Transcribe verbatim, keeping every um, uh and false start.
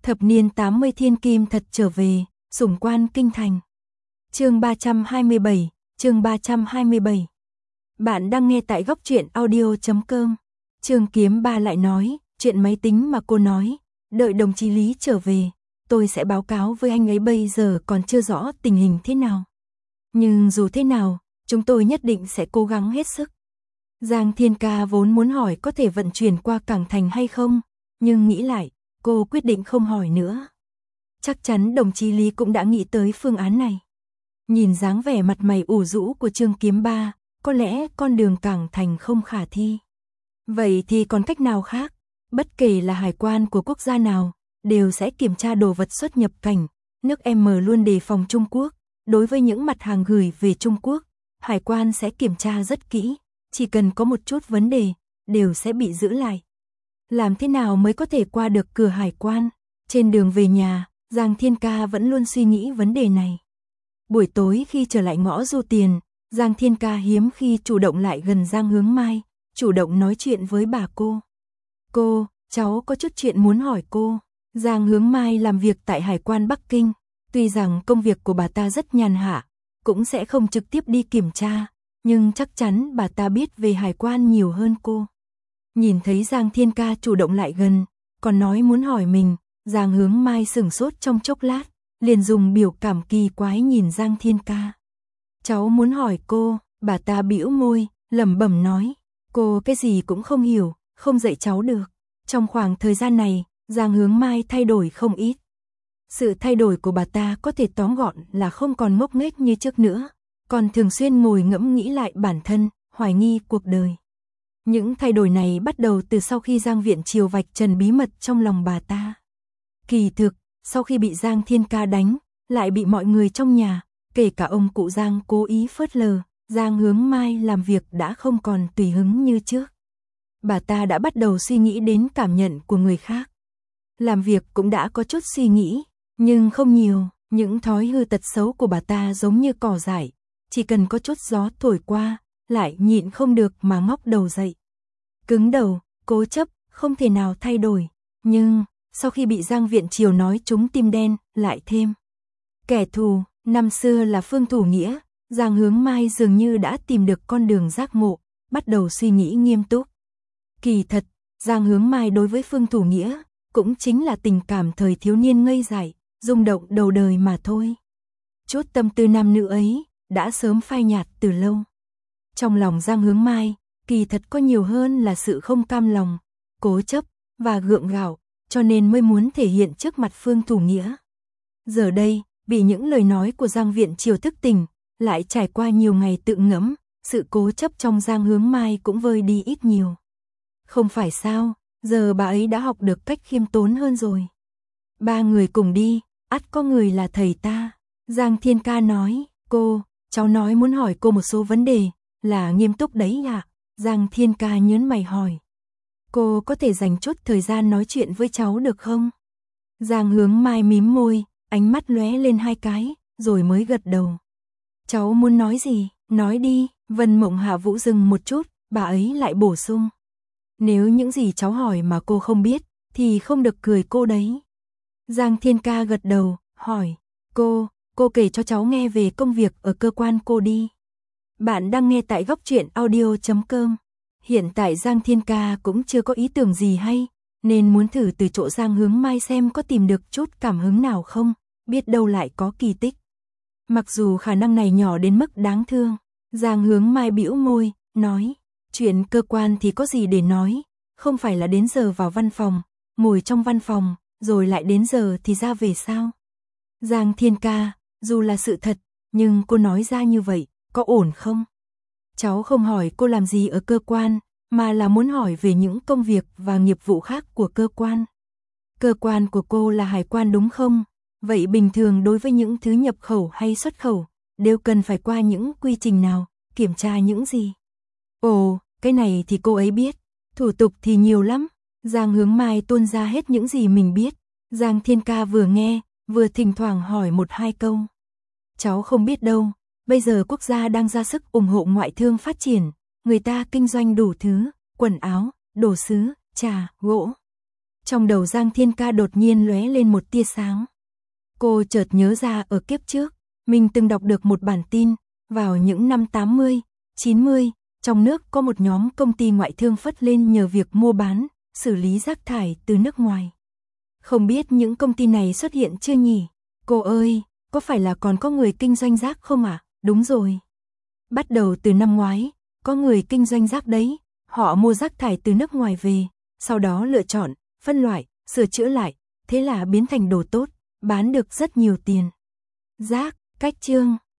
Thập niên tám mươi thiên kim thật trở về, sủng quan kinh thành. Chương ba trăm hai mươi bảy, chương ba trăm hai mươi bảy. Bạn đang nghe tại góc truyện audio chấm com. Trương Kiếm Ba lại nói, chuyện máy tính mà cô nói, đợi đồng chí Lý trở về, tôi sẽ báo cáo với anh ấy, bây giờ còn chưa rõ tình hình thế nào. Nhưng dù thế nào, chúng tôi nhất định sẽ cố gắng hết sức. Giang Thiên Ca vốn muốn hỏi có thể vận chuyển qua cảng thành hay không, nhưng nghĩ lại, cô quyết định không hỏi nữa. Chắc chắn đồng chí Lý cũng đã nghĩ tới phương án này. Nhìn dáng vẻ mặt mày ủ rũ của Trương Kiếm Ba, có lẽ con đường cảng thành không khả thi. Vậy thì còn cách nào khác? Bất kể là hải quan của quốc gia nào, đều sẽ kiểm tra đồ vật xuất nhập cảnh. Nước M luôn đề phòng Trung Quốc. Đối với những mặt hàng gửi về Trung Quốc, hải quan sẽ kiểm tra rất kỹ. Chỉ cần có một chút vấn đề, đều sẽ bị giữ lại. Làm thế nào mới có thể qua được cửa hải quan? Trên đường về nhà, Giang Thiên Ca vẫn luôn suy nghĩ vấn đề này. Buổi tối khi trở lại ngõ Du Tiền, Giang Thiên Ca hiếm khi chủ động lại gần Giang Hướng Mai, chủ động nói chuyện với bà cô. Cô, cháu có chút chuyện muốn hỏi cô. Giang Hướng Mai làm việc tại hải quan Bắc Kinh. Tuy rằng công việc của bà ta rất nhàn hạ, cũng sẽ không trực tiếp đi kiểm tra, nhưng chắc chắn bà ta biết về hải quan nhiều hơn cô. Nhìn thấy Giang Thiên Ca chủ động lại gần, còn nói muốn hỏi mình, Giang Hướng Mai sửng sốt trong chốc lát, liền dùng biểu cảm kỳ quái nhìn Giang Thiên Ca. Cháu muốn hỏi cô, bà ta bĩu môi, lẩm bẩm nói, cô cái gì cũng không hiểu, không dạy cháu được. Trong khoảng thời gian này, Giang Hướng Mai thay đổi không ít. Sự thay đổi của bà ta có thể tóm gọn là không còn ngốc nghếch như trước nữa, còn thường xuyên ngồi ngẫm nghĩ lại bản thân, hoài nghi cuộc đời. Những thay đổi này bắt đầu từ sau khi Giang Viện Triều vạch trần bí mật trong lòng bà ta. Kỳ thực, sau khi bị Giang Thiên Ca đánh, lại bị mọi người trong nhà, kể cả ông cụ Giang cố ý phớt lờ, Giang Hướng Mai làm việc đã không còn tùy hứng như trước. Bà ta đã bắt đầu suy nghĩ đến cảm nhận của người khác. Làm việc cũng đã có chút suy nghĩ, nhưng không nhiều. Những thói hư tật xấu của bà ta giống như cỏ dại, chỉ cần có chút gió thổi qua, lại nhịn không được mà ngóc đầu dậy. Cứng đầu, cố chấp, không thể nào thay đổi. Nhưng, sau khi bị Giang Viện Triều nói trúng tim đen, lại thêm. Kẻ thù, năm xưa là Phương Thủ Nghĩa, Giang Hướng Mai dường như đã tìm được con đường giác ngộ, bắt đầu suy nghĩ nghiêm túc. Kỳ thật, Giang Hướng Mai đối với Phương Thủ Nghĩa, cũng chính là tình cảm thời thiếu niên ngây dại, rung động đầu đời mà thôi. Chút tâm tư nam nữ ấy, đã sớm phai nhạt từ lâu. Trong lòng Giang Hướng Mai, kỳ thật có nhiều hơn là sự không cam lòng, cố chấp, và gượng gạo, cho nên mới muốn thể hiện trước mặt Phương Thủ Nghĩa. Giờ đây, bị những lời nói của Giang Viện Triều thức tỉnh, lại trải qua nhiều ngày tự ngẫm, sự cố chấp trong Giang Hướng Mai cũng vơi đi ít nhiều. Không phải sao, giờ bà ấy đã học được cách khiêm tốn hơn rồi. Ba người cùng đi, ắt có người là thầy ta. Giang Thiên Ca nói, cô, cháu nói muốn hỏi cô một số vấn đề, là nghiêm túc đấy ạ. Giang Thiên Ca nhớn mày hỏi. Cô có thể dành chút thời gian nói chuyện với cháu được không? Giang Hướng Mai mím môi, ánh mắt lóe lên hai cái, rồi mới gật đầu. Cháu muốn nói gì, nói đi. Vân Mộng Hạ Vũ dừng một chút, bà ấy lại bổ sung. Nếu những gì cháu hỏi mà cô không biết, thì không được cười cô đấy. Giang Thiên Ca gật đầu, hỏi, cô, cô kể cho cháu nghe về công việc ở cơ quan cô đi. Bạn đang nghe tại góc truyện audio chấm com. Hiện tại Giang Thiên Ca cũng chưa có ý tưởng gì hay, nên muốn thử từ chỗ Giang Hướng Mai xem có tìm được chút cảm hứng nào không, biết đâu lại có kỳ tích. Mặc dù khả năng này nhỏ đến mức đáng thương, Giang Hướng Mai bĩu môi, nói, chuyện cơ quan thì có gì để nói, không phải là đến giờ vào văn phòng, ngồi trong văn phòng, rồi lại đến giờ thì ra về sao? Giang Thiên Ca, dù là sự thật, nhưng cô nói ra như vậy, có ổn không? Cháu không hỏi cô làm gì ở cơ quan, mà là muốn hỏi về những công việc và nghiệp vụ khác của cơ quan. Cơ quan của cô là hải quan đúng không? Vậy bình thường đối với những thứ nhập khẩu hay xuất khẩu, đều cần phải qua những quy trình nào, kiểm tra những gì? Ồ, cái này thì cô ấy biết, thủ tục thì nhiều lắm. Giang Hướng Mai tuôn ra hết những gì mình biết. Giang Thiên Ca vừa nghe, vừa thỉnh thoảng hỏi một hai câu. Cháu không biết đâu, bây giờ quốc gia đang ra sức ủng hộ ngoại thương phát triển, người ta kinh doanh đủ thứ, quần áo, đồ sứ, trà, gỗ. Trong đầu Giang Thiên Ca đột nhiên lóe lên một tia sáng. Cô chợt nhớ ra ở kiếp trước, mình từng đọc được một bản tin, vào những năm tám mươi, chín mươi, trong nước có một nhóm công ty ngoại thương phất lên nhờ việc mua bán, xử lý rác thải từ nước ngoài. Không biết những công ty này xuất hiện chưa nhỉ? Cô ơi, có phải là còn có người kinh doanh rác không ạ? À? Đúng rồi. Bắt đầu từ năm ngoái, có người kinh doanh rác đấy, họ mua rác thải từ nước ngoài về, sau đó lựa chọn, phân loại, sửa chữa lại, thế là biến thành đồ tốt, bán được rất nhiều tiền. Rác, cách chương.